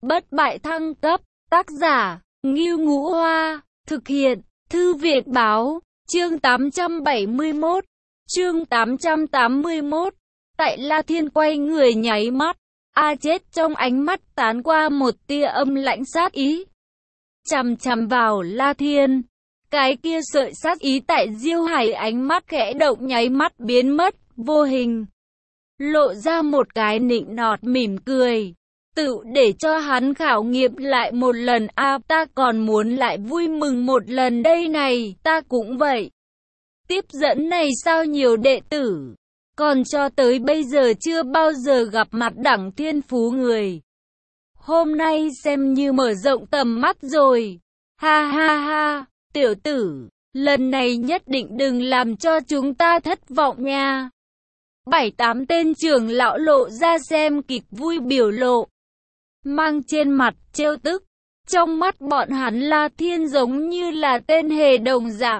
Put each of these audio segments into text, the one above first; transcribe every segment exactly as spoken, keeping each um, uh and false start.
bất bại thăng cấp, tác giả, Ngưu Ngũ Hoa, thực hiện, Thư viện Báo, chương tám trăm bảy mươi mốt, chương tám trăm tám mươi mốt, tại La Thiên quay người nháy mắt, A Chết trong ánh mắt tán qua một tia âm lãnh sát ý. Chằm chằm vào La Thiên, cái kia sợi sát ý tại Diêu Hải ánh mắt khẽ động nháy mắt biến mất, vô hình. Lộ ra một cái nịnh nọt mỉm cười. Tự để cho hắn khảo nghiệm lại một lần a à, ta còn muốn lại vui mừng một lần đây này, ta cũng vậy. Tiếp dẫn này sao nhiều đệ tử, còn cho tới bây giờ chưa bao giờ gặp mặt đẳng thiên phú người. Hôm nay xem như mở rộng tầm mắt rồi. Ha ha ha, tiểu tử, lần này nhất định đừng làm cho chúng ta thất vọng nha. Bảy tám tên trưởng lão lộ ra xem kịch vui biểu lộ, mang trên mặt trêu tức. Trong mắt bọn hắn La Thiên giống như là tên hề đồng dạng.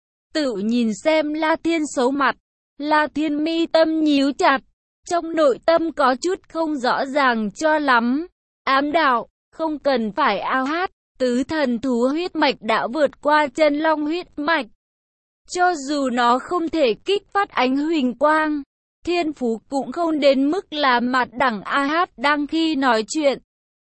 Tự nhìn xem La Thiên xấu mặt, La Thiên mi tâm nhíu chặt, trong nội tâm có chút không rõ ràng cho lắm. Ám đạo, không cần phải ao hát, tứ thần thú huyết mạch đã vượt qua chân long huyết mạch. Cho dù nó không thể kích phát ánh huỳnh quang, thiên phú cũng không đến mức là mặt đẳng A Hát đang khi nói chuyện.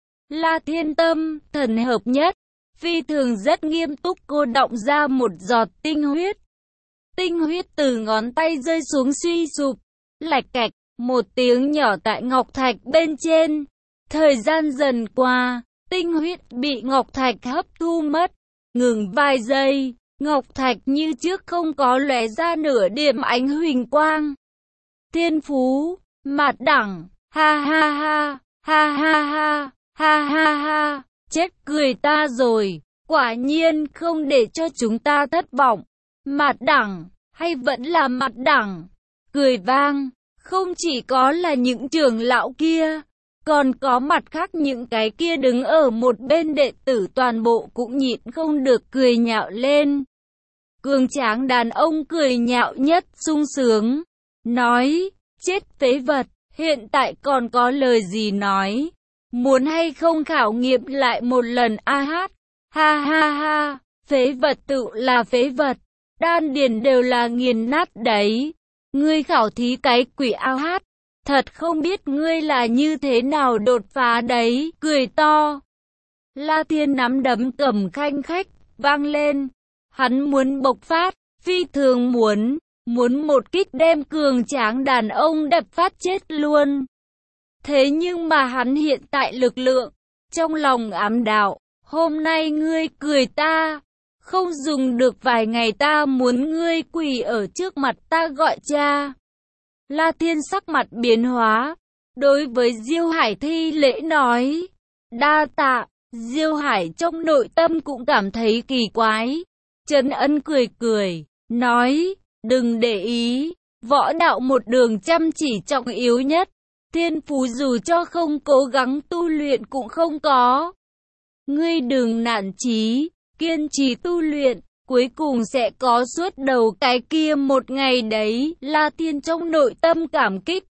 La Thiên tâm, thần hợp nhất, phi thường rất nghiêm túc cô đọng ra một giọt tinh huyết. Tinh huyết từ ngón tay rơi xuống suy sụp, lạch cạch, một tiếng nhỏ tại ngọc thạch bên trên. Thời gian dần qua, tinh huyết bị ngọc thạch hấp thu mất, ngừng vài giây, ngọc thạch như trước không có lóe ra nửa điểm ánh huỳnh quang. Thiên phú, mạt đẳng, ha ha ha, ha ha ha, ha ha ha, chết cười ta rồi, quả nhiên không để cho chúng ta thất vọng. Mạt đẳng, hay vẫn là mặt đẳng, cười vang, không chỉ có là những trưởng lão kia, còn có mặt khác những cái kia đứng ở một bên đệ tử toàn bộ cũng nhịn không được cười nhạo lên. Cường tráng đàn ông cười nhạo nhất sung sướng, nói, chết phế vật, hiện tại còn có lời gì nói, muốn hay không khảo nghiệm lại một lần a hát, ha ha ha, phế vật tự là phế vật, đan điền đều là nghiền nát đấy, ngươi khảo thí cái quỷ a hát. Thật không biết ngươi là như thế nào đột phá đấy, cười to. La Thiên nắm đấm cầm khanh khách, vang lên. Hắn muốn bộc phát, phi thường muốn, muốn một kích đem cường tráng đàn ông đập phát chết luôn. Thế nhưng mà hắn hiện tại lực lượng, trong lòng ám đạo, hôm nay ngươi cười ta, không dùng được vài ngày ta muốn ngươi quỳ ở trước mặt ta gọi cha. La Thiên sắc mặt biến hóa, đối với Diêu Hải thi lễ nói, đa tạ. Diêu Hải trong nội tâm cũng cảm thấy kỳ quái. Trấn Ân cười cười, nói, đừng để ý, võ đạo một đường chăm chỉ trọng yếu nhất, thiên phú dù cho không cố gắng tu luyện cũng không có. Ngươi đừng nản chí, kiên trì tu luyện, cuối cùng sẽ có suốt đầu cái kia một ngày đấy. La Thiên trong nội tâm cảm kích,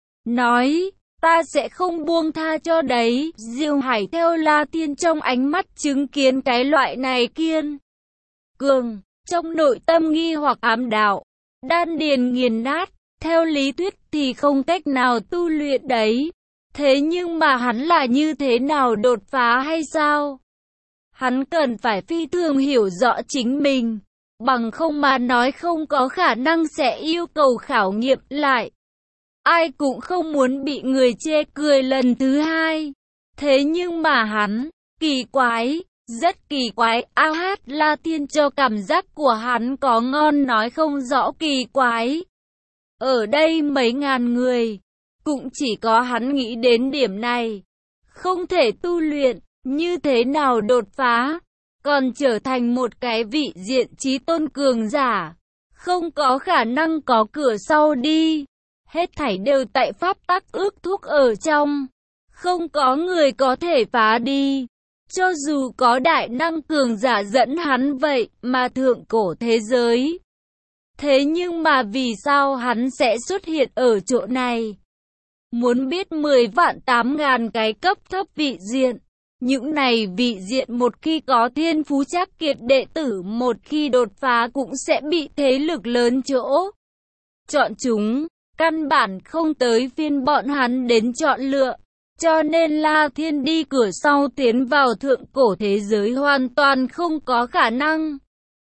nói, ta sẽ không buông tha cho đấy. Diêu Hải theo La Thiên trong ánh mắt chứng kiến cái loại này kiên cường, trong nội tâm nghi hoặc ám đạo, đan điền nghiền nát, theo lý thuyết thì không cách nào tu luyện đấy. Thế nhưng mà hắn là như thế nào đột phá hay sao? Hắn cần phải phi thường hiểu rõ chính mình, bằng không mà nói không có khả năng sẽ yêu cầu khảo nghiệm lại. Ai cũng không muốn bị người chê cười lần thứ hai. Thế nhưng mà hắn, kỳ quái, rất kỳ quái. A Hát La Thiên cho cảm giác của hắn có ngon nói không rõ kỳ quái. Ở đây mấy ngàn người, cũng chỉ có hắn nghĩ đến điểm này. Không thể tu luyện, như thế nào đột phá, còn trở thành một cái vị diện chí tôn cường giả. Không có khả năng có cửa sau đi. Hết thảy đều tại pháp tắc ước thúc ở trong. Không có người có thể phá đi. Cho dù có đại năng cường giả dẫn hắn vậy mà thượng cổ thế giới. Thế nhưng mà vì sao hắn sẽ xuất hiện ở chỗ này? Muốn biết mười vạn tám ngàn cái cấp thấp vị diện, Những này vị diện một khi có thiên phú chắc kiệt đệ tử một khi đột phá cũng sẽ bị thế lực lớn chỗ chọn chúng, căn bản không tới phiên bọn hắn đến chọn lựa. Cho nên La Thiên đi cửa sau tiến vào thượng cổ thế giới hoàn toàn không có khả năng.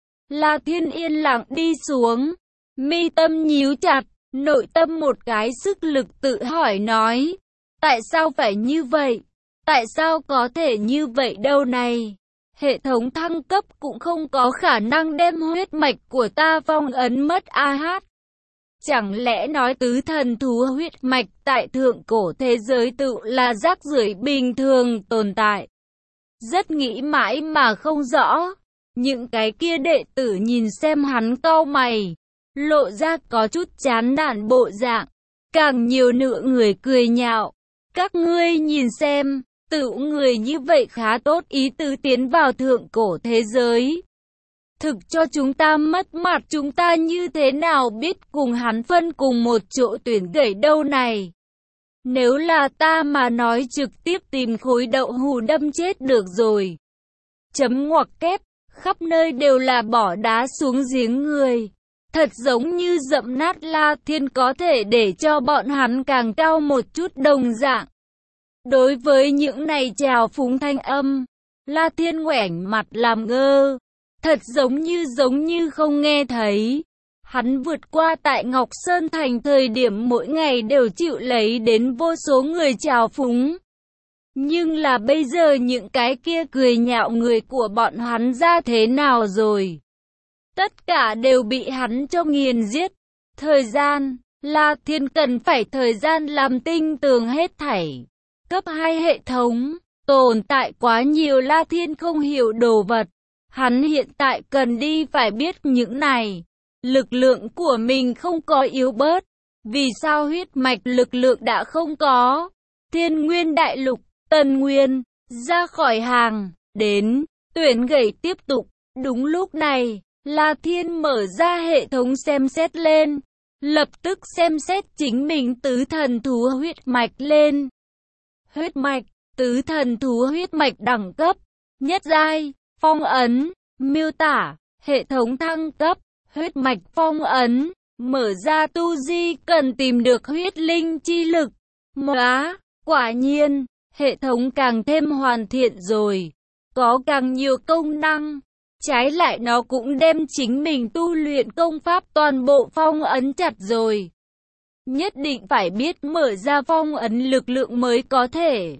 La Thiên yên lặng đi xuống, mi tâm nhíu chặt, nội tâm một cái sức lực tự hỏi nói, tại sao phải như vậy? Tại sao có thể như vậy đâu này? Hệ thống thăng cấp cũng không có khả năng đem huyết mạch của ta phong ấn mất a hát. Chẳng lẽ nói tứ thần thú huyết mạch tại thượng cổ thế giới tự là rác rưởi bình thường tồn tại? Rất nghĩ mãi mà không rõ. Những cái kia đệ tử nhìn xem hắn cau mày, lộ ra có chút chán nản bộ dạng. Càng nhiều nữa người cười nhạo. Các ngươi nhìn xem, tự người như vậy khá tốt ý tứ tiến vào thượng cổ thế giới. Thực cho chúng ta mất mặt, chúng ta như thế nào biết cùng hắn phân cùng một chỗ tuyển gãy đâu này. Nếu là ta mà nói trực tiếp tìm khối đậu hù đâm chết được rồi. Chấm ngoặc kép, khắp nơi đều là bỏ đá xuống giếng người. Thật giống như dậm nát La Thiên có thể để cho bọn hắn càng cao một chút đồng dạng. Đối với những này trào phúng thanh âm, La Thiên ngoảnh mặt làm ngơ. Thật giống như giống như không nghe thấy. Hắn vượt qua tại Ngọc Sơn Thành thời điểm mỗi ngày đều chịu lấy đến vô số người trào phúng. Nhưng là bây giờ những cái kia cười nhạo người của bọn hắn ra thế nào rồi? Tất cả đều bị hắn cho nghiền giết. Thời gian, La Thiên cần phải thời gian làm tinh tường hết thảy. Cấp hai hệ thống, tồn tại quá nhiều La Thiên không hiểu đồ vật. Hắn hiện tại cần đi phải biết những này. Lực lượng của mình không có yếu bớt. Vì sao huyết mạch lực lượng đã không có? Thiên Nguyên Đại Lục, Tân Nguyên, ra khỏi hàng, đến, tuyển gãy tiếp tục. Đúng lúc này, La Thiên mở ra hệ thống xem xét lên. Lập tức xem xét chính mình tứ thần thú huyết mạch lên. Huyết mạch, tứ thần thú huyết mạch đẳng cấp, nhất giai. Phong ấn, miêu tả, hệ thống thăng cấp, huyết mạch phong ấn, mở ra tu di cần tìm được huyết linh chi lực. Móa, quả nhiên, hệ thống càng thêm hoàn thiện rồi, có càng nhiều công năng. Trái lại nó cũng đem chính mình tu luyện công pháp toàn bộ phong ấn chặt rồi. Nhất định phải biết mở ra phong ấn lực lượng mới có thể.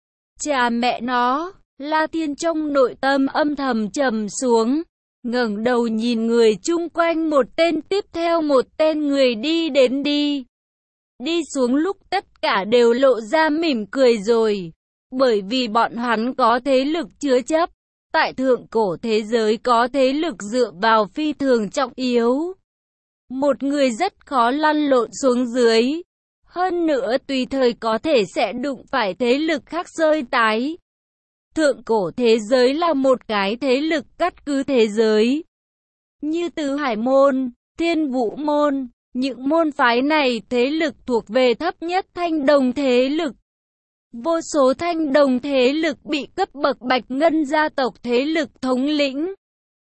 Chà mẹ nó! La Thiên trong nội tâm âm thầm trầm xuống, ngẩng đầu nhìn người chung quanh một tên tiếp theo một tên người đi đến đi. Đi xuống lúc tất cả đều lộ ra mỉm cười rồi, bởi vì bọn hắn có thế lực chứa chấp, tại thượng cổ thế giới có thế lực dựa vào phi thường trọng yếu. Một người rất khó lăn lộn xuống dưới, hơn nữa tùy thời có thể sẽ đụng phải thế lực khác rơi tái. Thượng cổ thế giới là một cái thế lực cắt cứ thế giới. Như Tứ Hải Môn, Thiên Vũ Môn, những môn phái này thế lực thuộc về thấp nhất thanh đồng thế lực. Vô số thanh đồng thế lực bị cấp bậc Bạch Ngân gia tộc thế lực thống lĩnh.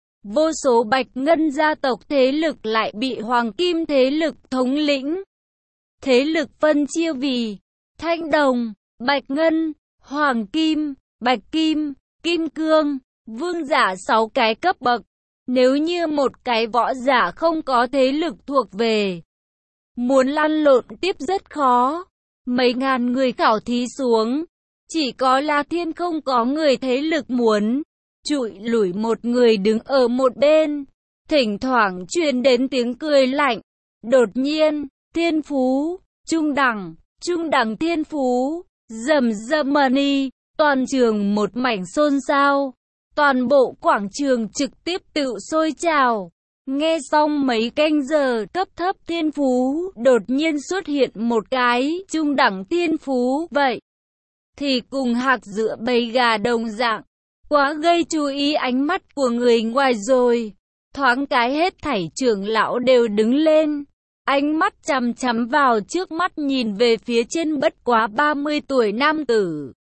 Vô số Bạch Ngân gia tộc thế lực lại bị Hoàng Kim thế lực thống lĩnh. Thế lực phân chia vì Thanh Đồng, Bạch Ngân, Hoàng Kim, Bạch Kim, Kim Cương, Vương giả sáu cái cấp bậc. Nếu như một cái võ giả không có thế lực thuộc về, muốn lăn lộn tiếp rất khó. Mấy ngàn người khảo thí xuống, chỉ có La Thiên không có người thế lực muốn trụi lủi một người đứng ở một bên. Thỉnh thoảng truyền đến tiếng cười lạnh. Đột nhiên, thiên phú, trung đẳng, trung đẳng thiên phú, rầm rầm money. Toàn trường một mảnh xôn xao, toàn bộ quảng trường trực tiếp tự sôi trào. Nghe xong mấy canh giờ cấp thấp thiên phú, đột nhiên xuất hiện một cái trung đẳng thiên phú, vậy thì cùng hạc giữa bầy gà đồng dạng, quá gây chú ý ánh mắt của người ngoài rồi. Thoáng cái hết thảy trưởng lão đều đứng lên, ánh mắt chằm chằm vào trước mắt nhìn về phía trên bất quá ba mươi tuổi nam tử.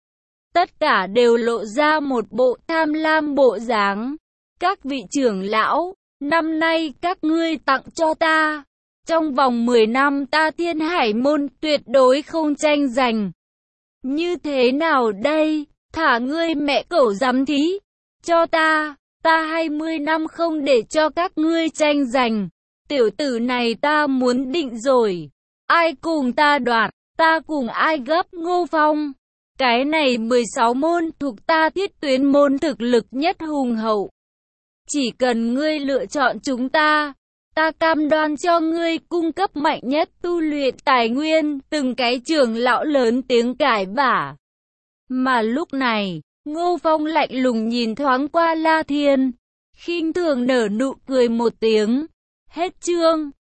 tất cả đều lộ ra một bộ tham lam bộ dáng. Các vị trưởng lão, năm nay các ngươi tặng cho ta. Trong vòng mười năm ta Thiên Hải môn tuyệt đối không tranh giành. Như thế nào đây? Thả ngươi mẹ cẩu giám thí. Cho ta, ta hai mươi năm không để cho các ngươi tranh giành. Tiểu tử này ta muốn định rồi. Ai cùng ta đoạt, ta cùng ai gấp. Ngô Phong. Cái này mười sáu môn thuộc ta Thiết Tuyến môn thực lực nhất hùng hậu. Chỉ cần ngươi lựa chọn chúng ta, ta cam đoan cho ngươi cung cấp mạnh nhất tu luyện tài nguyên. Từng cái trưởng lão lớn tiếng cãi vả. Mà lúc này, Ngô Phong lạnh lùng nhìn thoáng qua La Thiên, khinh thường nở nụ cười một tiếng. Hết chương.